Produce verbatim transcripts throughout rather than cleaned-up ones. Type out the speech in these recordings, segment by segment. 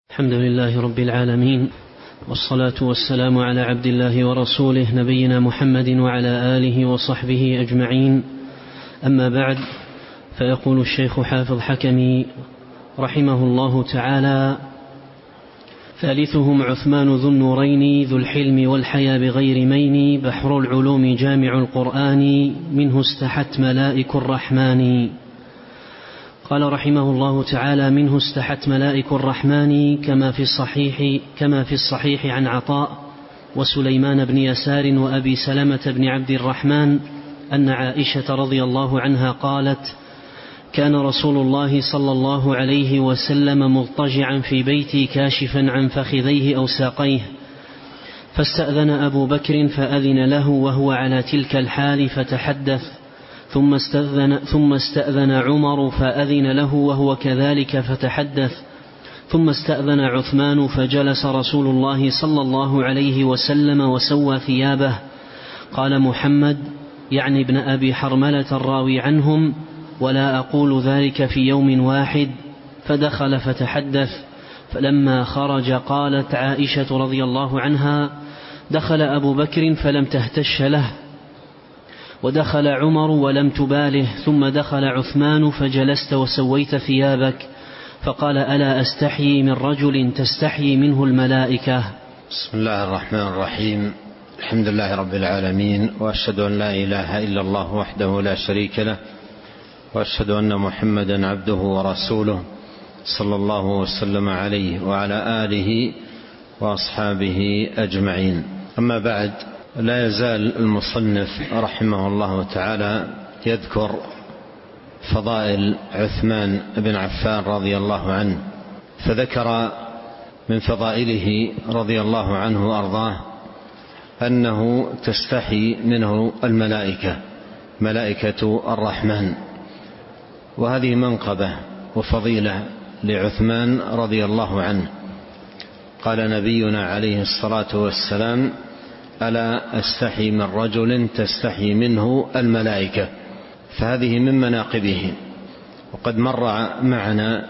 الحمد لله رب العالمين، والصلاة والسلام على عبد الله ورسوله نبينا محمد وعلى آله وصحبه أجمعين. أما بعد، فيقول الشيخ حافظ حكمي رحمه الله تعالى: ثالثهم عثمان ذو النورين ذو الحلم والحيا بغير مين، بحر العلوم جامع القرآن، منه استحت ملائك الرحمن. قال رحمه الله تعالى: منه استحت ملائك الرحمن، كما في الصحيح كما في الصحيح عن عطاء وسليمان بن يسار وأبي سلمة بن عبد الرحمن أن عائشة رضي الله عنها قالت: كان رسول الله صلى الله عليه وسلم مضطجعا في بيتي كاشفا عن فخذيه أو ساقيه، فاستأذن أبو بكر فأذن له وهو على تلك الحال فتحدث، ثم استأذن, ثم استأذن عمر فأذن له وهو كذلك فتحدث، ثم استأذن عثمان فجلس رسول الله صلى الله عليه وسلم وسوى ثيابه. قال محمد يعني ابن أبي حرملة الراوي عنهم: ولا أقول ذلك في يوم واحد. فدخل فتحدث، فلما خرج قالت عائشة رضي الله عنها: دخل أبو بكر فلم تهتش له، ودخل عمر ولم تباله، ثم دخل عثمان فجلست وسويت ثيابك، فقال: ألا أستحيي من رجل تستحيي منه الملائكة. بسم الله الرحمن الرحيم. الحمد لله رب العالمين، وأشهد أن لا إله إلا الله وحده لا شريك له، وأشهد أن محمدا عبده ورسوله صلى الله وسلم عليه وعلى آله وأصحابه أجمعين. أما بعد، لا يزال المصنف رحمه الله تعالى يذكر فضائل عثمان بن عفان رضي الله عنه، فذكر من فضائله رضي الله عنه وأرضاه أنه تستحي منه الملائكة، ملائكة الرحمن، وهذه منقبة وفضيلة لعثمان رضي الله عنه. قال نبينا عليه الصلاة والسلام: ألا أستحي من رجل تستحي منه الملائكة. فهذه من مناقبه. وقد مر معنا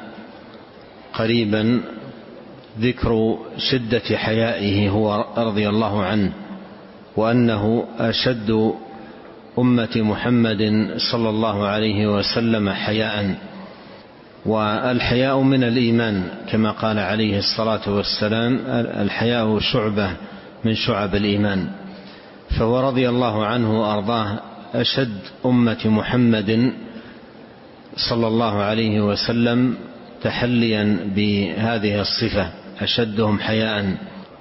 قريبا ذكر شدة حيائه هو رضي الله عنه، وأنه أشد أمة محمد صلى الله عليه وسلم حياء، والحياء من الإيمان كما قال عليه الصلاة والسلام: الحياء شعبة من شعب الإيمان. فهو رضي الله عنه وأرضاه أشد أمة محمد صلى الله عليه وسلم تحليا بهذه الصفة، أشدهم حياء.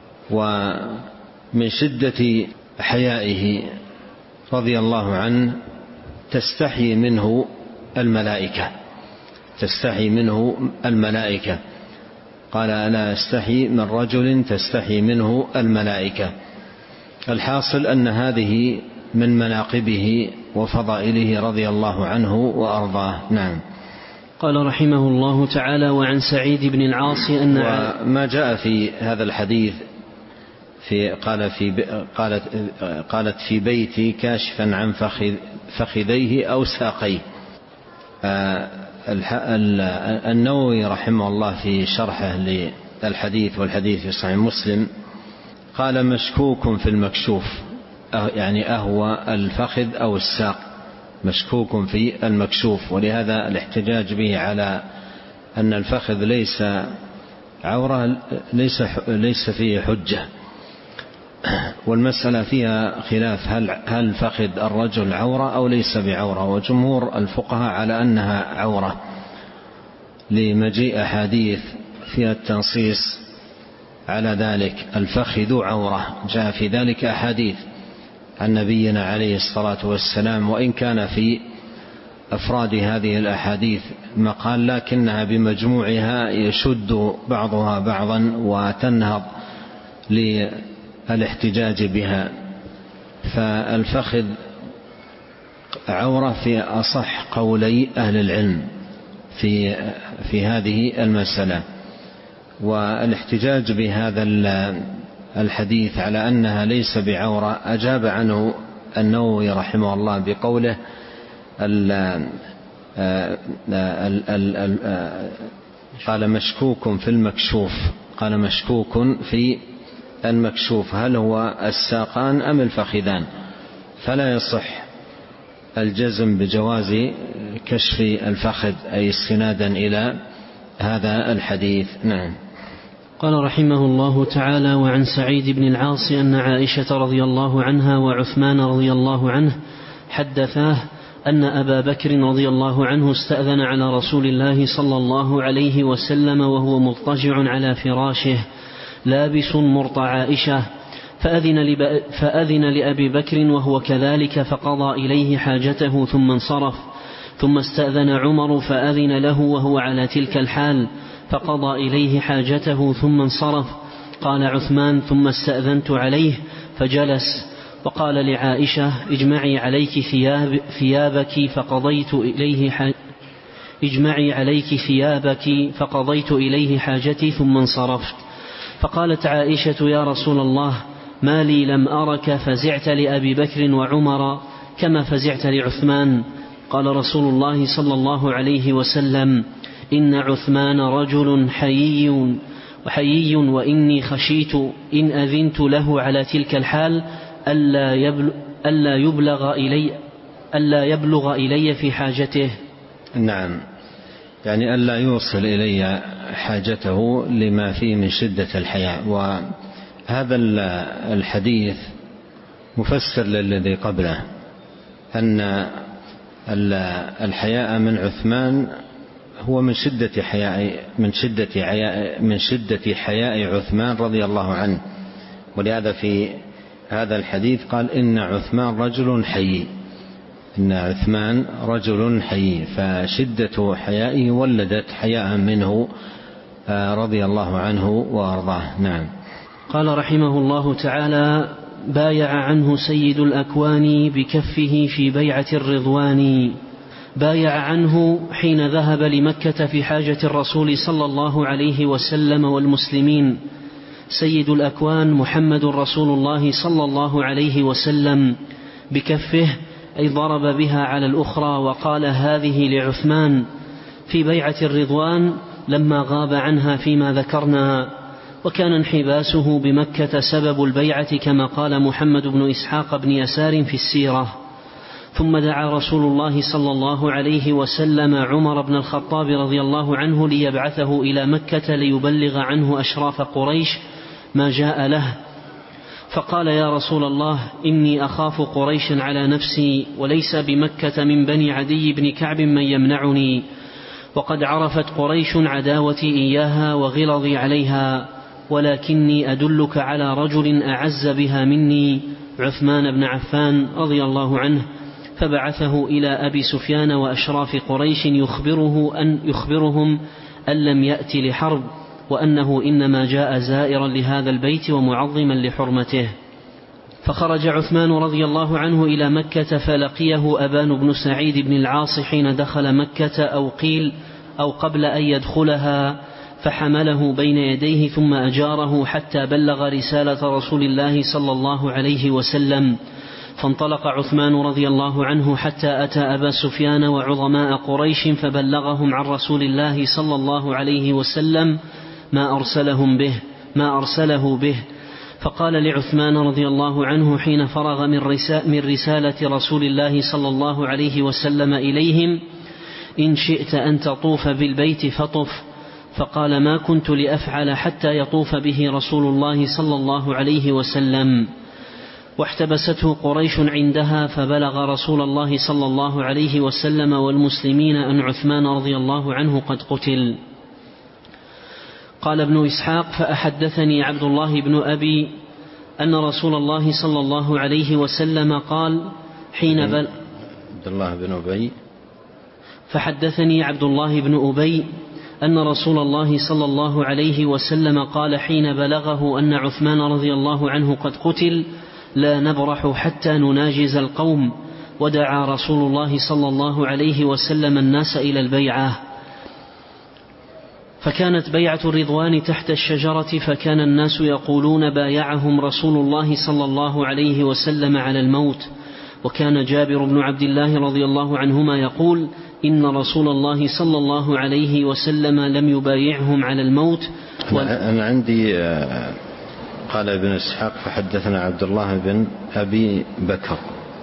ومن شدة حيائه رضي الله عنه تستحي منه الملائكة، تستحي منه الملائكة. قال: ألا أستحي من رجل تستحي منه الملائكة. الحاصل أن هذه من مناقبه وفضائله رضي الله عنه وأرضاه. نعم. قال رحمه الله تعالى: وعن سعيد بن العاص أن وما جاء في هذا الحديث في قال في قالت قالت في بيتي كاشفا عن فخذيه أو ساقيه. النووي رحمه الله في شرحه للحديث، والحديث في صحيح مسلم، قال: مشكوك في المكشوف، يعني أهوى الفخذ أو الساق، مشكوك في المكشوف. ولهذا الاحتجاج به على أن الفخذ ليس عورة ليس ليس فيه حجة. والمسألة فيها خلاف، هل هل فخذ الرجل عورة أو ليس بعورة؟ وجمهور الفقهاء على أنها عورة، لمجيء أحاديث فيها التنصيص على ذلك. الفخذ عورة، جاء في ذلك أحاديث عن نبينا عليه الصلاة والسلام، وإن كان في أفراد هذه الأحاديث مقال، لكنها بمجموعها يشد بعضها بعضا وتنهض للاحتجاج بها. فالفخذ عورة في أصح قولي أهل العلم في في هذه المسألة. والاحتجاج بهذا الحديث على أنها ليس بعورة أجاب عنه النووي رحمه الله بقوله: قال: مشكوك في المكشوف، قال مشكوك في المكشوف هل هو الساقان أم الفخذان، فلا يصح الجزم بجواز كشف الفخذ أي استنادا إلى هذا الحديث. نعم. قال رحمه الله تعالى: وعن سعيد بن العاص أن عائشة رضي الله عنها وعثمان رضي الله عنه حدثاه أن أبا بكر رضي الله عنه استأذن على رسول الله صلى الله عليه وسلم وهو مضطجع على فراشه لابس مرط عائشة، فأذن, لب... فأذن لأبي بكر وهو كذلك فقضى إليه حاجته ثم انصرف، ثم استأذن عمر فأذن له وهو على تلك الحال فقضى إليه حاجته ثم انصرف. قال عثمان: ثم استأذنت عليه فجلس، وقال لعائشة: اجمعي عليك ثياب ثيابك فقضيت إليه ح... اجمعي عليك ثيابك فقضيت إليه حاجتي ثم انصرفت. فقالت عائشة: يا رسول الله، ما لي لم أرك فزعت لأبي بكر وعمر كما فزعت لعثمان. قال رسول الله صلى الله عليه وسلم: إن عثمان رجل حيي وحيي وإني خشيت إن أذنت له على تلك الحال ألا يبلغ, ألا يبلغ إلي ألا يبلغ إلي في حاجته. نعم، يعني ألا يوصل إلي حاجته لما فيه من شدة الحياء. وهذا الحديث مفسر للذي قبله، أن الحياء من عثمان هو من شدة حياء من شدة حياء من شدة حياء عثمان رضي الله عنه، ولهذا في هذا الحديث قال: إن عثمان رجل حيي، إن عثمان رجل حيي، فشدة حيائه ولدت حياء منه رضي الله عنه وأرضاه. نعم. قال رحمه الله تعالى: بايع عنه سيد الأكوان بكفه في بيعة الرضوان. بايع عنه حين ذهب لمكة في حاجة الرسول صلى الله عليه وسلم والمسلمين سيد الأكوان محمد رسول الله صلى الله عليه وسلم بكفه، أي ضرب بها على الأخرى وقال: هذه لعثمان، في بيعة الرضوان لما غاب عنها فيما ذكرنا. وكان انحباسه بمكة سبب البيعة كما قال محمد بن إسحاق بن يسار في السيرة. ثم دعا رسول الله صلى الله عليه وسلم عمر بن الخطاب رضي الله عنه ليبعثه إلى مكة ليبلغ عنه أشراف قريش ما جاء له، فقال: يا رسول الله، إني أخاف قريشا على نفسي، وليس بمكة من بني عدي بن كعب من يمنعني، وقد عرفت قريش عداوتي إياها وغلظي عليها، ولكني أدلك على رجل أعز بها مني، عثمان بن عفان رضي الله عنه. فبعثه إلى أبي سفيان وأشراف قريش يخبره أن يخبرهم أن لم يأت لحرب، وأنه إنما جاء زائرا لهذا البيت ومعظما لحرمته. فخرج عثمان رضي الله عنه إلى مكة فلقيه أبان بن سعيد بن العاص حين دخل مكة، أو قيل أو قبل أن يدخلها، فحمله بين يديه ثم أجاره حتى بلغ رسالة رسول الله صلى الله عليه وسلم. فانطلق عثمان رضي الله عنه حتى أتى أبا سفيان وعظماء قريش فبلغهم عن رسول الله صلى الله عليه وسلم ما أرسلهم به ما أرسله به. فقال لعثمان رضي الله عنه حين فرغ من رسالة رسول الله صلى الله عليه وسلم إليهم: إن شئت أن تطوف بالبيت فطف. فقال: ما كنت لأفعل حتى يطوف به رسول الله صلى الله عليه وسلم. واحتبسته قريش عندها، فبلغ رسول الله صلى الله عليه وسلم والمسلمين أن عثمان رضي الله عنه قد قتل. قال ابن إسحاق: فأحدثني عبد الله بن أبي أن رسول الله صلى الله عليه وسلم قال حين بل عبد الله بن أبي فحدثني عبد الله بن أبي أن رسول الله صلى الله عليه وسلم قال حين بلغه أن عثمان رضي الله عنه قد قتل: لا نبرح حتى نناجز القوم. ودعا رسول الله صلى الله عليه وسلم الناس إلى البيعة. فكانت بيعة الرضوان تحت الشجرة، فكان الناس يقولون: بايعهم رسول الله صلى الله عليه وسلم على الموت. وكان جابر بن عبد الله رضي الله عنهما يقول: إن رسول الله صلى الله عليه وسلم لم يبايعهم على الموت. أنا عندي قال ابن إسحاق فحدثنا عبد الله بن أبي بكر،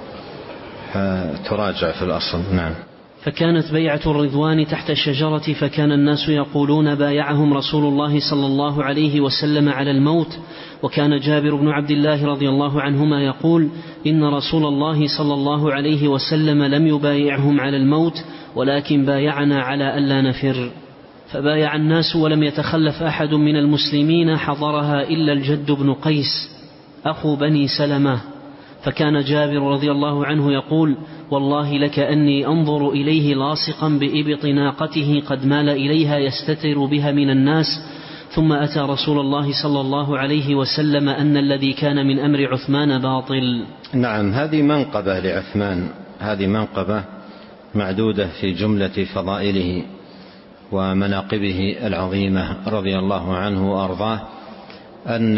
تراجع في الأصل. نعم. فكانت بيعة الرضوان تحت الشجرة، فكان الناس يقولون بايعهم رسول الله صلى الله عليه وسلم على الموت. وكان جابر بن عبد الله رضي الله عنهما يقول إن رسول الله صلى الله عليه وسلم لم يبايعهم على الموت ولكن بايعنا على ألا نفر. فبايع الناس ولم يتخلف أحد من المسلمين حضرها إلا الجد بن قيس أخو بني سلمة. فكان جابر رضي الله عنه يقول والله لكأني أنظر إليه لاصقا بإبط ناقته قد مال إليها يستتر بها من الناس. ثم أتى رسول الله صلى الله عليه وسلم أن الذي كان من أمر عثمان باطل. نعم، هذه منقبة لعثمان، هذه منقبة معدودة في جملة فضائله ومناقبه العظيمة رضي الله عنه وأرضاه، أن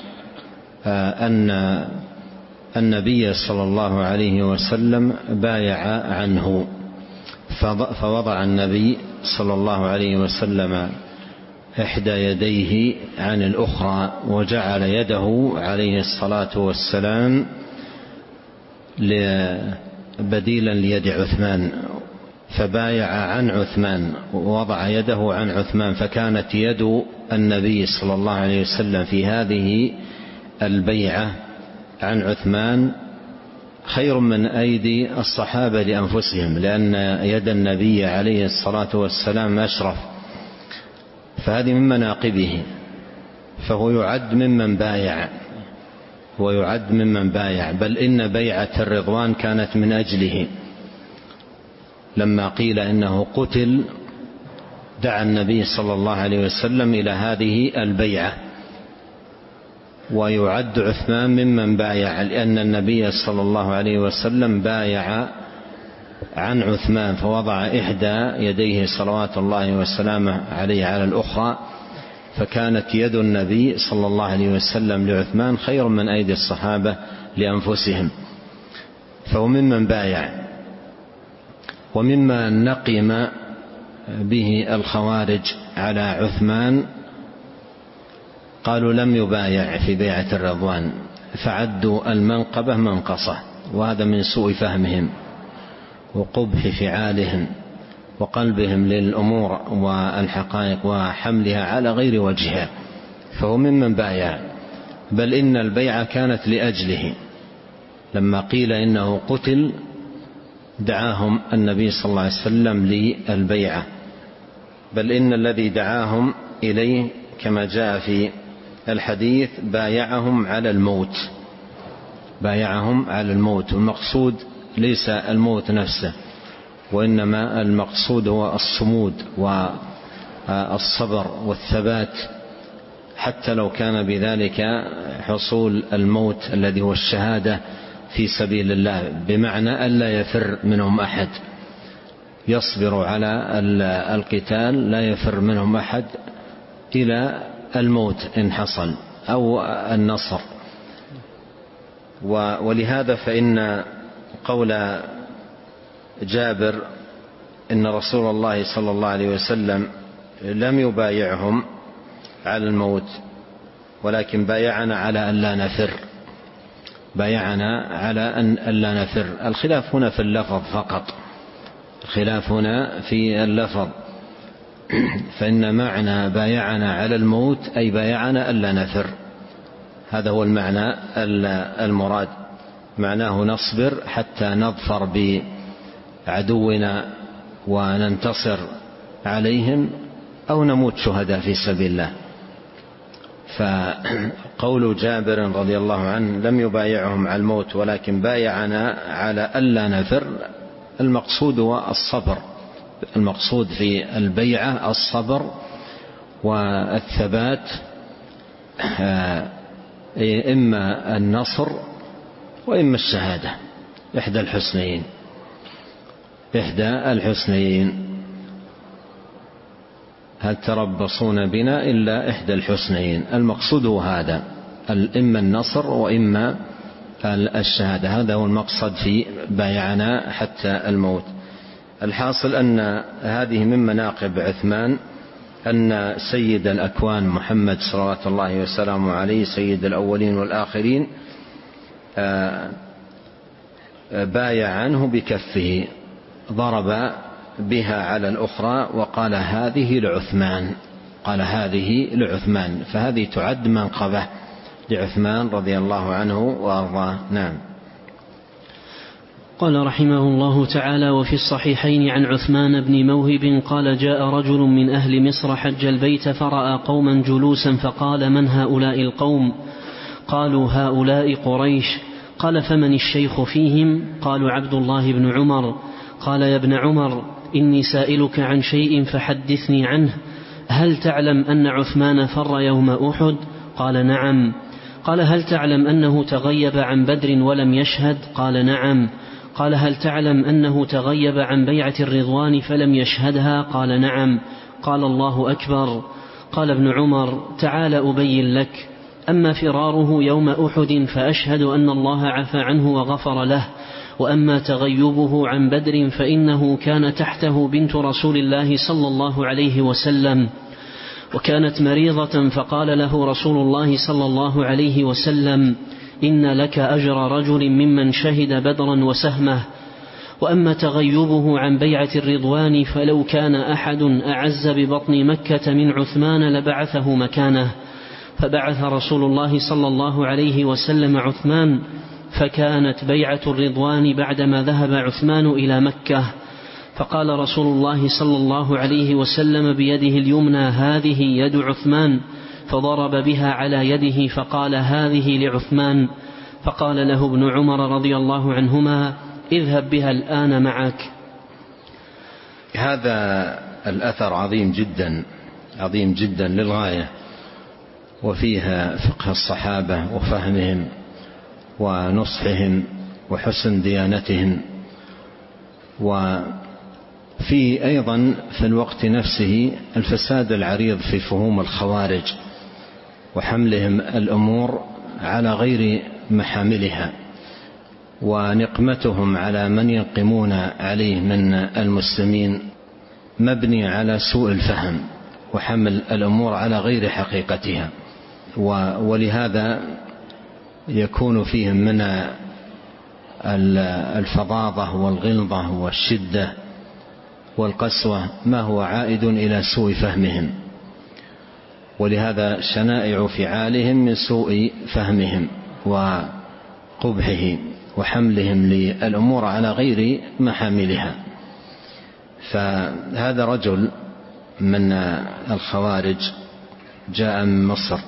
أن النبي صلى الله عليه وسلم بايع عنه، فوضع النبي صلى الله عليه وسلم إحدى يديه عن الأخرى وجعل يده عليه الصلاة والسلام بديلا ليد عثمان، فبايع عن عثمان ووضع يده عن عثمان. فكانت يد النبي صلى الله عليه وسلم في هذه البيعة عن عثمان خير من أيدي الصحابة لأنفسهم، لأن يد النبي عليه الصلاة والسلام أشرف. فهذه من مناقبه، فهو يعد ممن بايع، ويعد ممن بايع. بل إن بيعة الرضوان كانت من أجله، لما قيل إنه قتل دعا النبي صلى الله عليه وسلم إلى هذه البيعة. ويعد عثمان ممن بايع، لأن النبي صلى الله عليه وسلم بايع عن عثمان فوضع إحدى يديه صلوات الله وسلامه عليه على الأخرى، فكانت يد النبي صلى الله عليه وسلم لعثمان خير من أيدي الصحابة لأنفسهم، فهو ممن بايع. ومما نقم به الخوارج على عثمان قالوا لم يبايع في بيعة الرضوان، فعدوا المنقبة منقصة، وهذا من سوء فهمهم وقبح فعالهم وقلبهم للأمور والحقائق وحملها على غير وجهها، فهو ممن بايع. بل إن البيعة كانت لأجله، لما قيل إنه قتل دعاهم النبي صلى الله عليه وسلم للبيعة. بل إن الذي دعاهم إليه كما جاء في الحديث بايعهم على الموت، بايعهم على الموت. والمقصود ليس الموت نفسه، وإنما المقصود هو الصمود والصبر والثبات، حتى لو كان بذلك حصول الموت الذي هو الشهادة في سبيل الله، بمعنى ألا يفر منهم أحد، يصبر على القتال لا يفر منهم أحد إلى الموت إن حصل أو النصر. ولهذا فإن قول جابر إن رسول الله صلى الله عليه وسلم لم يبايعهم على الموت ولكن بايعنا على أن لا نفر، بايعنا على أن لا نفر. الخلاف هنا في اللفظ فقط، الخلاف هنا في اللفظ، فإن معنى بايعنا على الموت أي بايعنا ألا نفر، هذا هو المعنى المراد. معناه نصبر حتى نظفر بعدونا وننتصر عليهم أو نموت شهداء في سبيل الله. فقول جابر رضي الله عنه لم يبايعهم على الموت ولكن بايعنا على ألا نفر، المقصود هو الصبر، المقصود في البيعة الصبر والثبات، إما النصر وإما الشهادة، إحدى الحسنيين، إحدى الحسنيين. هل تربصون بنا إلا إحدى الحسنيين، المقصود هو هذا، إما النصر وإما الشهادة، هذا هو المقصد في بايعنا حتى الموت. الحاصل أن هذه من مناقب عثمان أن سيد الأكوان محمد صلوات الله وسلامه عليه سيد الأولين والآخرين بايع عنه بكفه، ضرب بها على الأخرى وقال هذه لعثمان، قال هذه لعثمان، فهذه تعد منقبة لعثمان رضي الله عنه وأرضاه. نعم. قال رحمه الله تعالى: وفي الصحيحين عن عثمان بن موهب قال: جاء رجل من أهل مصر حج البيت فرأى قوما جلوسا فقال: من هؤلاء القوم؟ قالوا: هؤلاء قريش. قال: فمن الشيخ فيهم؟ قالوا: عبد الله بن عمر. قال: يا ابن عمر، إني سائلك عن شيء فحدثني عنه. هل تعلم أن عثمان فر يوم أحد؟ قال: نعم. قال: هل تعلم أنه تغيب عن بدر ولم يشهد؟ قال: نعم. قال: هل تعلم أنه تغيب عن بيعة الرضوان فلم يشهدها؟ قال: نعم. قال: الله أكبر. قال ابن عمر: تعال أبين لك. أما فراره يوم أحد فأشهد أن الله عفى عنه وغفر له، وأما تغيبه عن بدر فإنه كان تحته بنت رسول الله صلى الله عليه وسلم وكانت مريضة، فقال له رسول الله صلى الله عليه وسلم: إن لك أجر رجل ممن شهد بدرا وسهمه. وأما تغيبه عن بيعة الرضوان فلو كان أحد أعز ببطن مكة من عثمان لبعثه مكانه. فبعث رسول الله صلى الله عليه وسلم عثمان، فكانت بيعة الرضوان بعدما ذهب عثمان إلى مكة. فقال رسول الله صلى الله عليه وسلم بيده اليمنى: هذه يد عثمان، فضرب بها على يده فقال: هذه لعثمان. فقال له ابن عمر رضي الله عنهما: اذهب بها الآن معك. هذا الأثر عظيم جدا، عظيم جدا للغاية، وفيها فقه الصحابة وفهمهم ونصحهم وحسن ديانتهم، وفيه أيضا في الوقت نفسه الفساد العريض في فهوم الخوارج وحملهم الأمور على غير محاملها، ونقمتهم على من ينقمون عليه من المسلمين مبني على سوء الفهم وحمل الأمور على غير حقيقتها. ولهذا يكون فيهم من الفظاظة والغلظة والشدة والقسوة ما هو عائد إلى سوء فهمهم، ولهذا شنائع فعالهم من سوء فهمهم وقبحه وحملهم للأمور على غير محاملها. فهذا رجل من الخوارج جاء من مصر،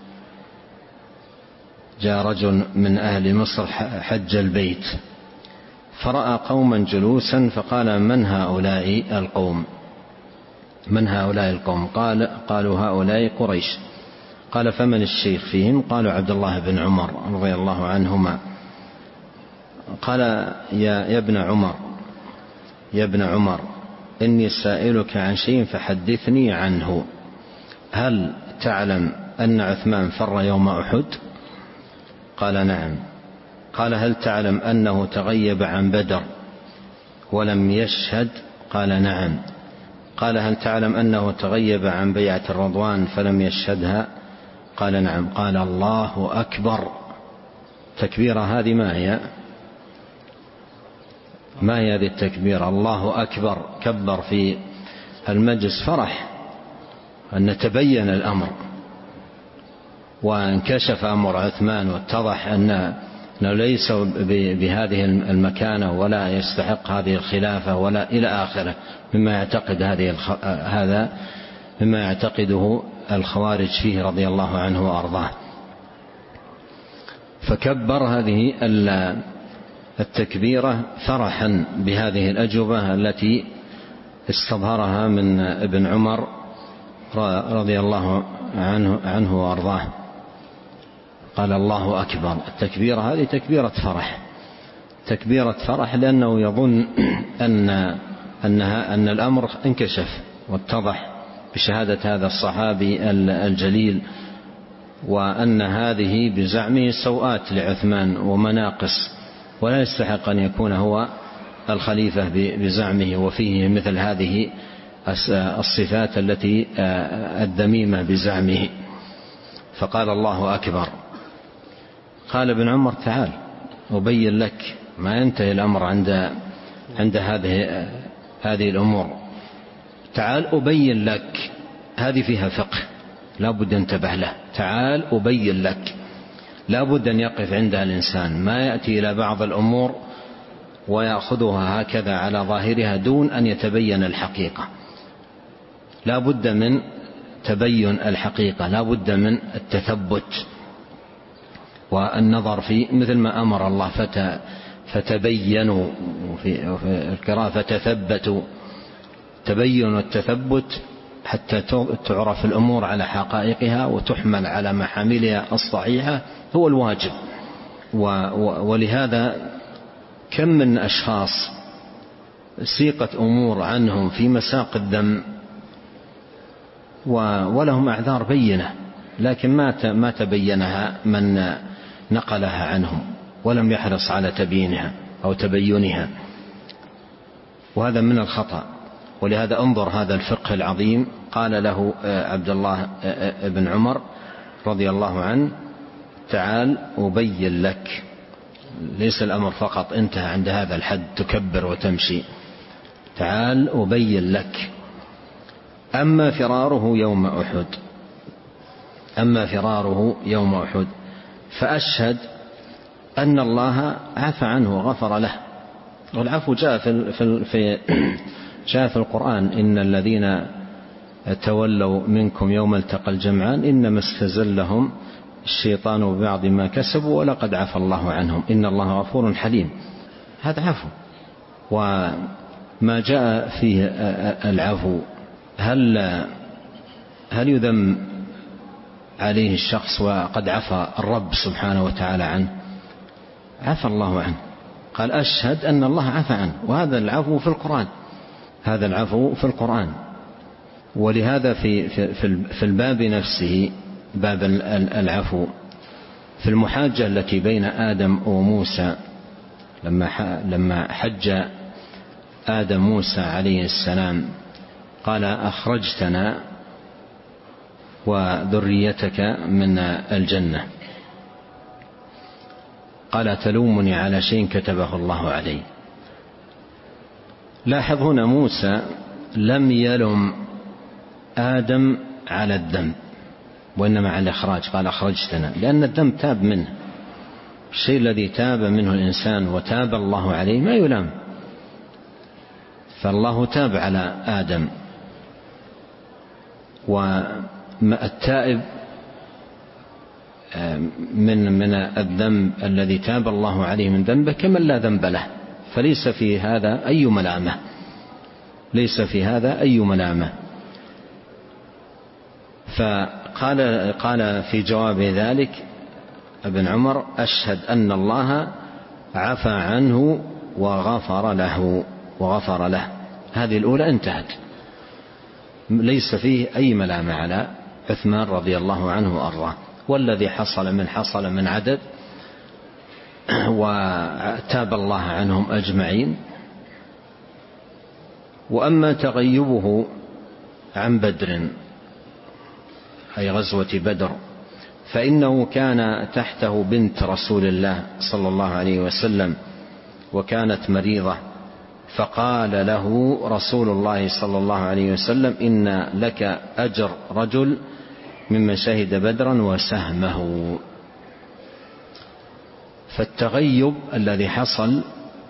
جاء رجل من أهل مصر حج البيت فرأى قوما جلوسا فقال: من هؤلاء القوم؟ من هؤلاء القوم؟ قال قالوا: هؤلاء قريش. قال: فمن الشيخ فيهم؟ قالوا: عبد الله بن عمر رضي الله عنهما. قال: يا, يا ابن عمر يا ابن عمر إني سائلك عن شيء فحدثني عنه. هل تعلم أن عثمان فر يوم أحد؟ قال: نعم. قال: هل تعلم أنه تغيب عن بدر ولم يشهد؟ قال: نعم. قال: هل تعلم أنه تغيب عن بيعة الرضوان فلم يشهدها؟ قال: نعم. قال: الله أكبر. تكبيرة هذه ما هي؟ ما هي هذه التكبيرة؟ الله أكبر. كبر في المجلس فرح أن تبين الأمر وانكشف أمر عثمان واتضح أنه ليس بهذه المكانة ولا يستحق هذه الخلافة ولا إلى آخره مما يعتقد هذه هذا مما يعتقده الخوارج فيه رضي الله عنه وأرضاه. فكبر هذه التكبيرة فرحا بهذه الأجوبة التي استظهرها من ابن عمر رضي الله عنه, عنه وأرضاه. قال: الله أكبر. التكبيرة هذه تكبيرة فرح، تكبيرة فرح، لأنه يظن أن, أنها أن الأمر انكشف واتضح بشهادة هذا الصحابي الجليل، وأن هذه بزعمه سوءات لعثمان ومناقص، ولا يستحق أن يكون هو الخليفة بزعمه وفيه مثل هذه الصفات التي الذميمة بزعمه. فقال الله أكبر. قال ابن عمر تعال أبين لك، ما ينتهي الأمر عند عند هذه هذه الأمور، تعال أبين لك. هذه فيها فقه لا بد أن تنتبه له. تعال أبين لك، لا بد أن يقف عندها الإنسان، ما يأتي إلى بعض الأمور ويأخذها هكذا على ظاهرها دون أن يتبين الحقيقة. لا بد من تبين الحقيقة، لا بد من التثبت والنظر في مثل ما أمر الله فت فتبينوا، في القراءة فتثبتوا. تبين والتثبت حتى تعرف الأمور على حقائقها وتحمل على محاملها الصحيحة هو الواجب. ولهذا كم من أشخاص سيقت أمور عنهم في مساق الذم ولهم أعذار بينة، لكن ما تبينها من نقلها عنهم ولم يحرص على تبيينها أو تبينها، وهذا من الخطأ. ولهذا انظر هذا الفقه العظيم. قال له عبد الله بن عمر رضي الله عنه تعال أبين لك. ليس الأمر فقط انتهى عند هذا الحد تكبر وتمشي، تعال أبين لك. أما فراره يوم أحد أما فراره يوم أحد فأشهد أن الله عفى عنه وغفر له. والعفو جاء في, في, في جاء في القرآن إن الذين تولوا منكم يوم التقى الجمعان إنما استزلهم الشيطان ببعض ما كسبوا ولقد عفى الله عنهم إن الله غفور حليم. هذا عفو. وما جاء فيه العفو هل هل يذم عليه الشخص وقد عفى الرب سبحانه وتعالى عنه؟ عفى الله عنه. قال أشهد أن الله عفى عنه، وهذا العفو في القرآن، هذا العفو في القرآن. ولهذا في في في الباب نفسه، باب العفو، في المحاجة التي بين آدم وموسى لما لما حج آدم موسى عليه السلام قال أخرجتنا وذريتك من الجنة، قال تلومني على شيء كتبه الله علي. لاحظ هنا موسى لم يلم آدم على الذنب وإنما على الإخراج، قال أخرجتنا، لأن الذنب تاب منه. الشيء الذي تاب منه الإنسان وتاب الله عليه ما يلام، فالله تاب على آدم. والتائب من من الذنب الذي تاب الله عليه من ذنبه كمن لا ذنب له، فليس في هذا أي ملامة، ليس في هذا أي ملامة. فقال قال في جواب ذلك ابن عمر أشهد أن الله عفى عنه وغفر له وغفر له. هذه الأولى انتهت، ليس فيه أي ملامة على عثمان رضي الله عنه وأرضاه. والذي حصل من حصل من عدد، وتاب الله عنهم أجمعين. وأما تغيبه عن بدر أي غزوة بدر فإنه كان تحته بنت رسول الله صلى الله عليه وسلم وكانت مريضة، فقال له رسول الله صلى الله عليه وسلم إن لك أجر رجل ممن شهد بدرا وسهمه. فالتغيب الذي حصل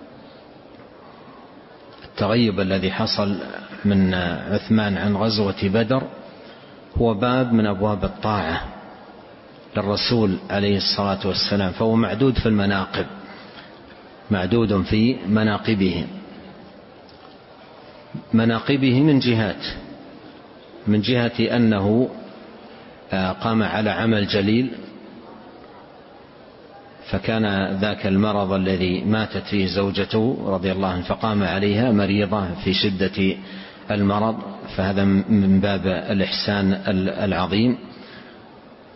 التغيب الذي حصل من عثمان عن غزوة بدر هو باب من أبواب الطاعة للرسول عليه الصلاة والسلام، فهو معدود في المناقب، معدود في مناقبه مناقبه من جهات من جهة أنه قام على عمل جليل، فكان ذاك المرض الذي ماتت فيه زوجته رضي الله عنها فقام عليها مريضة في شدة المرض، فهذا من باب الإحسان العظيم.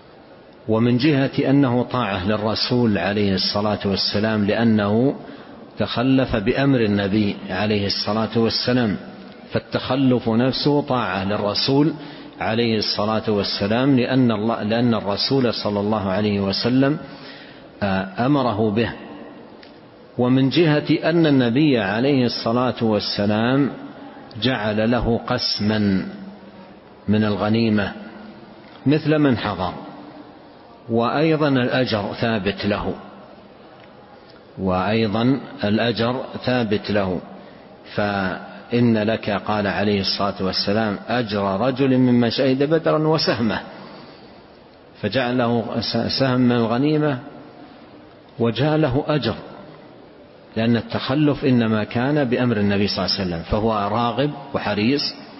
ومن جهة أنه طاعة للرسول عليه الصلاة والسلام، لأنه تخلف بأمر النبي عليه الصلاة والسلام، فالتخلف نفسه طاعة للرسول عليه الصلاة والسلام، لأن, الله لأن الرسول صلى الله عليه وسلم أمره به. ومن جهة أن النبي عليه الصلاة والسلام جعل له قسما من الغنيمة مثل من حضر، وأيضا الأجر ثابت له وأيضا الأجر ثابت له فإن لك قال عليه الصلاة والسلام أجر رجل ممن شهد بدرا وسهمه، فجعل له سهم من الغنيمة وجاء له أجر، لأن التخلف إنما كان بأمر النبي صلى الله عليه وسلم، فهو راغب وحريص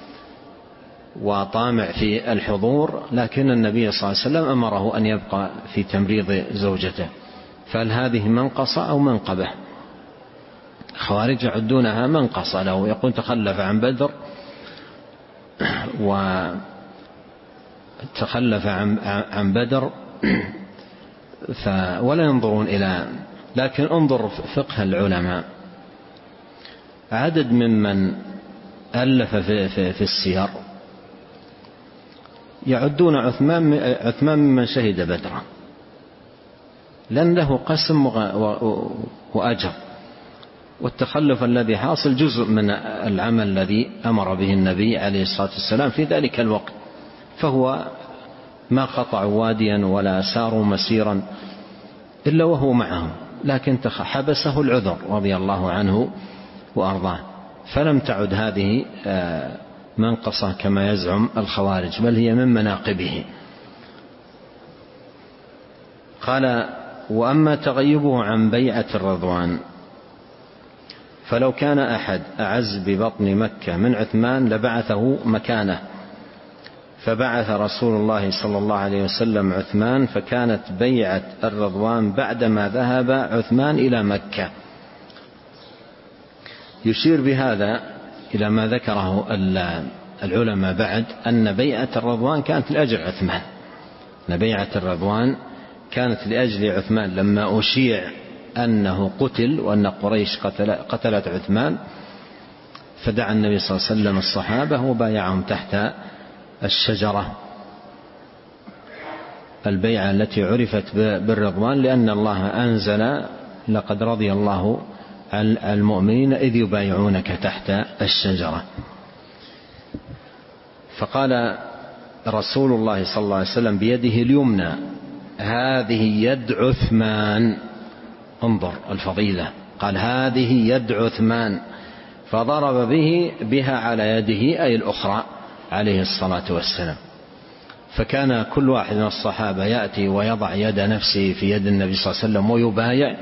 وطامع في الحضور، لكن النبي صلى الله عليه وسلم أمره أن يبقى في تمريض زوجته. فهل هذه منقصة أو منقبة؟ خوارج يعدونها منقصة له، يقول تخلف عن بدر وتخلف عن بدر ولا ينظرون إلى، لكن انظر فقه العلماء. عدد ممن ألف في, في, في السير يعدون عثمان عثمان ممن شهد بدرا، لأن له قسم وأجر، والتخلف الذي حاصل جزء من العمل الذي أمر به النبي عليه الصلاة والسلام في ذلك الوقت، فهو ما قطعوا واديا ولا ساروا مسيرا إلا وهو معهم، لكن حبسه العذر رضي الله عنه وأرضاه، فلم تعد هذه منقصة كما يزعم الخوارج، بل هي من مناقبه. قال وأما تغيبه عن بيعة الرضوان فلو كان أحد أعز ببطن مكة من عثمان لبعثه مكانه، فبعث رسول الله صلى الله عليه وسلم عثمان، فكانت بيعة الرضوان بعدما ذهب عثمان إلى مكة. يشير بهذا إلى ما ذكره العلماء بعد، أن بيعة الرضوان كانت لأجل عثمان، أن بيعة الرضوان كانت لأجل عثمان لما أشيع أنه قتل وأن قريش قتل قتلت عثمان، فدعا النبي صلى الله عليه وسلم الصحابة وبايعهم تحت الشجرة، البيعة التي عرفت بالرضوان، لأن الله أنزل لقد رضي الله عن المؤمنين إذ يبايعونك تحت الشجرة. فقال رسول الله صلى الله عليه وسلم بيده اليمنى هذه يد عثمان، انظر الفضيلة، قال هذه يد عثمان، فضرب به بها على يده أي الأخرى عليه الصلاة والسلام. فكان كل واحد من الصحابة يأتي ويضع يد نفسه في يد النبي صلى الله عليه وسلم ويبايع،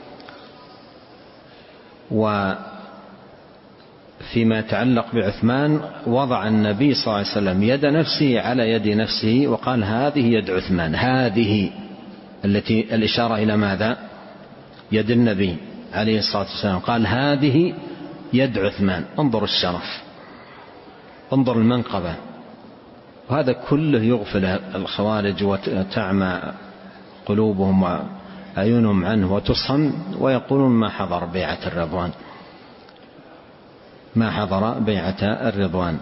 وفيما يتعلق بعثمان وضع النبي صلى الله عليه وسلم يد نفسه على يد نفسه وقال هذه يد عثمان، هذه التي الإشارة إلى ماذا؟ يد النبي عليه الصلاة والسلام، قال هذه يد عثمان. انظر الشرف، انظر المنقبة، وهذا كله يغفل الخوارج وتعمى قلوبهم وأعينهم عنه وتصم، ويقولون ما حضر بيعة الرضوان، ما حضر بيعة الرضوان.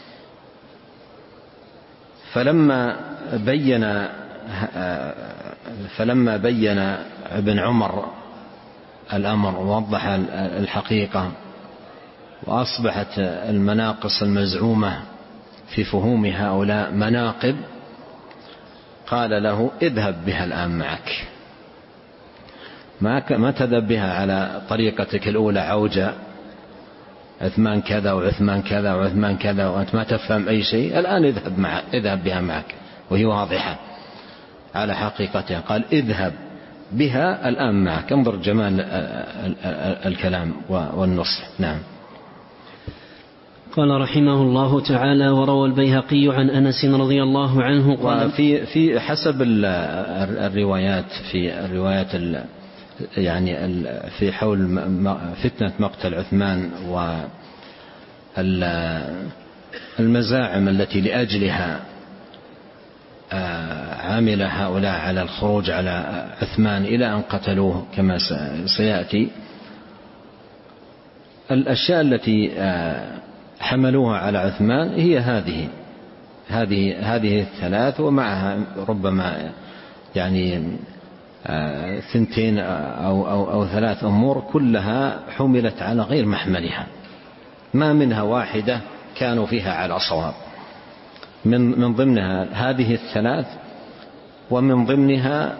فلما بين فلما بين ابن عمر الأمر ووضح الحقيقة وأصبحت المناقص المزعومة في فهوم هؤلاء مناقب، قال له اذهب بها الآن معك، ما تذهب بها على طريقتك الأولى عوجة، عثمان كذا وعثمان كذا وعثمان كذا وأنت ما تفهم أي شيء، الآن اذهب, مع اذهب بها معك وهي واضحة على حقيقتها. قال اذهب بها الآن معك. انظر جمال الكلام والنصح. نعم. قال رحمه الله تعالى في البيهقي عن أنس رضي الله عنه قال وفي في حسب الروايات في الروايات يعني في حول فتنة مقتل عثمان والمزاعم التي لأجلها عمل هؤلاء على الخروج على عثمان إلى أن قتلوه كما سيأتي، الأشياء التي حملوها على عثمان هي هذه هذه هذه الثلاث، ومعها ربما يعني ثنتين أو, أو, أو ثلاث أمور كلها حملت على غير محملها، ما منها واحدة كانوا فيها على صواب. من, من ضمنها هذه الثلاث، ومن ضمنها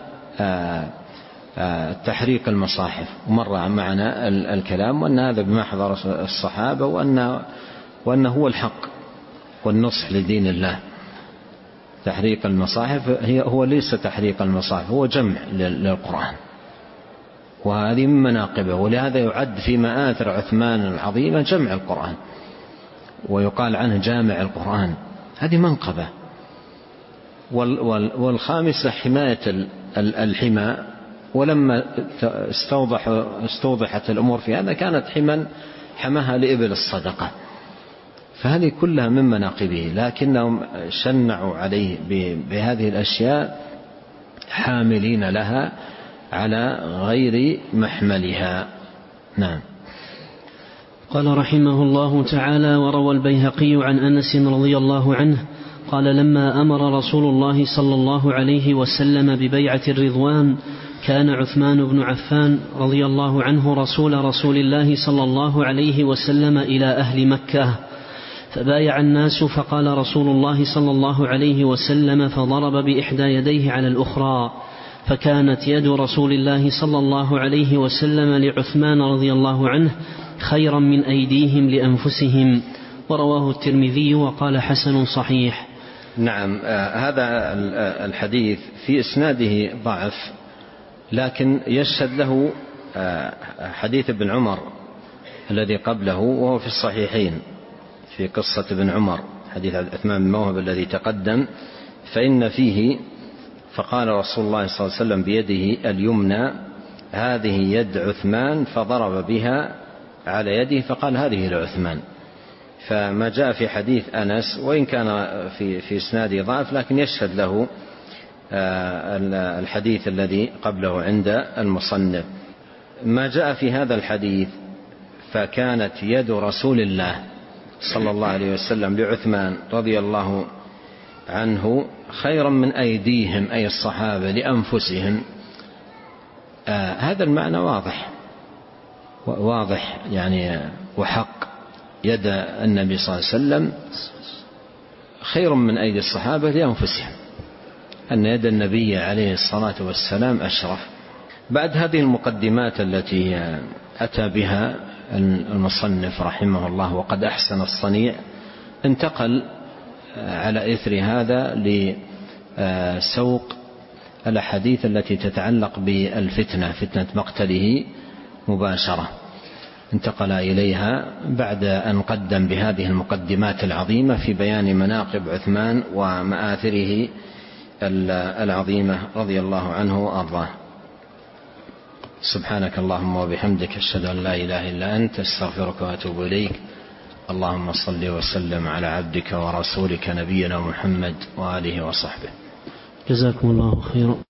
تحريق المصاحف، ومر معنا الكلام وأن هذا بمحضر الصحابة، وأن وأنه هو الحق والنصح لدين الله. تحريق المصاحف هي هو ليس تحريق المصاحف، هو جمع للقرآن، وهذه من مناقبه، ولهذا يعد في مآثر عثمان العظيمة جمع القرآن، ويقال عنه جامع القرآن، هذه منقبة. والخامسة حماية الحمى، ولما استوضح استوضحت الأمور في هذا كانت حما حماها لإبل الصدقة، فهذه كلها من مناقبه، لكنهم شنعوا عليه بهذه الأشياء حاملين لها على غير محملها. نعم. قال رحمه الله تعالى: وروى البيهقي عن أنس رضي الله عنه قال: لما أمر رسول الله صلى الله عليه وسلم ببيعة الرضوان كان عثمان بن عفان رضي الله عنه رسول رسول الله صلى الله عليه وسلم إلى أهل مكة، فبايع الناس، فقال رسول الله صلى الله عليه وسلم فضرب بإحدى يديه على الأخرى، فكانت يد رسول الله صلى الله عليه وسلم لعثمان رضي الله عنه خيرا من أيديهم لأنفسهم. ورواه الترمذي وقال حسن صحيح. نعم. آه هذا الحديث في إسناده ضعف، لكن يشهد له آه حديث ابن عمر الذي قبله، وهو في الصحيحين في قصة ابن عمر، حديث عثمان بن موهب الذي تقدم، فإن فيه فقال رسول الله صلى الله عليه وسلم بيده اليمنى: هذه يد عثمان، فضرب بها على يده فقال: هذه لعثمان. فما جاء في حديث أنس وإن كان في في إسناده ضعف، لكن يشهد له الحديث الذي قبله عند المصنف. ما جاء في هذا الحديث: فكانت يد رسول الله صلى الله عليه وسلم لعثمان رضي الله عنه خيرا من أيديهم، أي الصحابة، لأنفسهم. آه هذا المعنى واضح واضح يعني وحق. يد النبي صلى الله عليه وسلم خير من أيدي الصحابة لأنفسهم، أن يد النبي عليه الصلاة والسلام أشرف. بعد هذه المقدمات التي أتى بها المصنف رحمه الله وقد أحسن الصنيع، انتقل على إثر هذا لسوق الأحاديث التي تتعلق بالفتنة، فتنة مقتله مباشرة، انتقل إليها بعد أن قدم بهذه المقدمات العظيمة في بيان مناقب عثمان ومآثره العظيمة رضي الله عنه وأرضاه. سبحانك اللهم وبحمدك، أشهد أن لا إله إلا أنت، أستغفرك وأتوب إليك. اللهم صل وسلم على عبدك ورسولك نبينا محمد وآله وصحبه. جزاكم الله خيرا.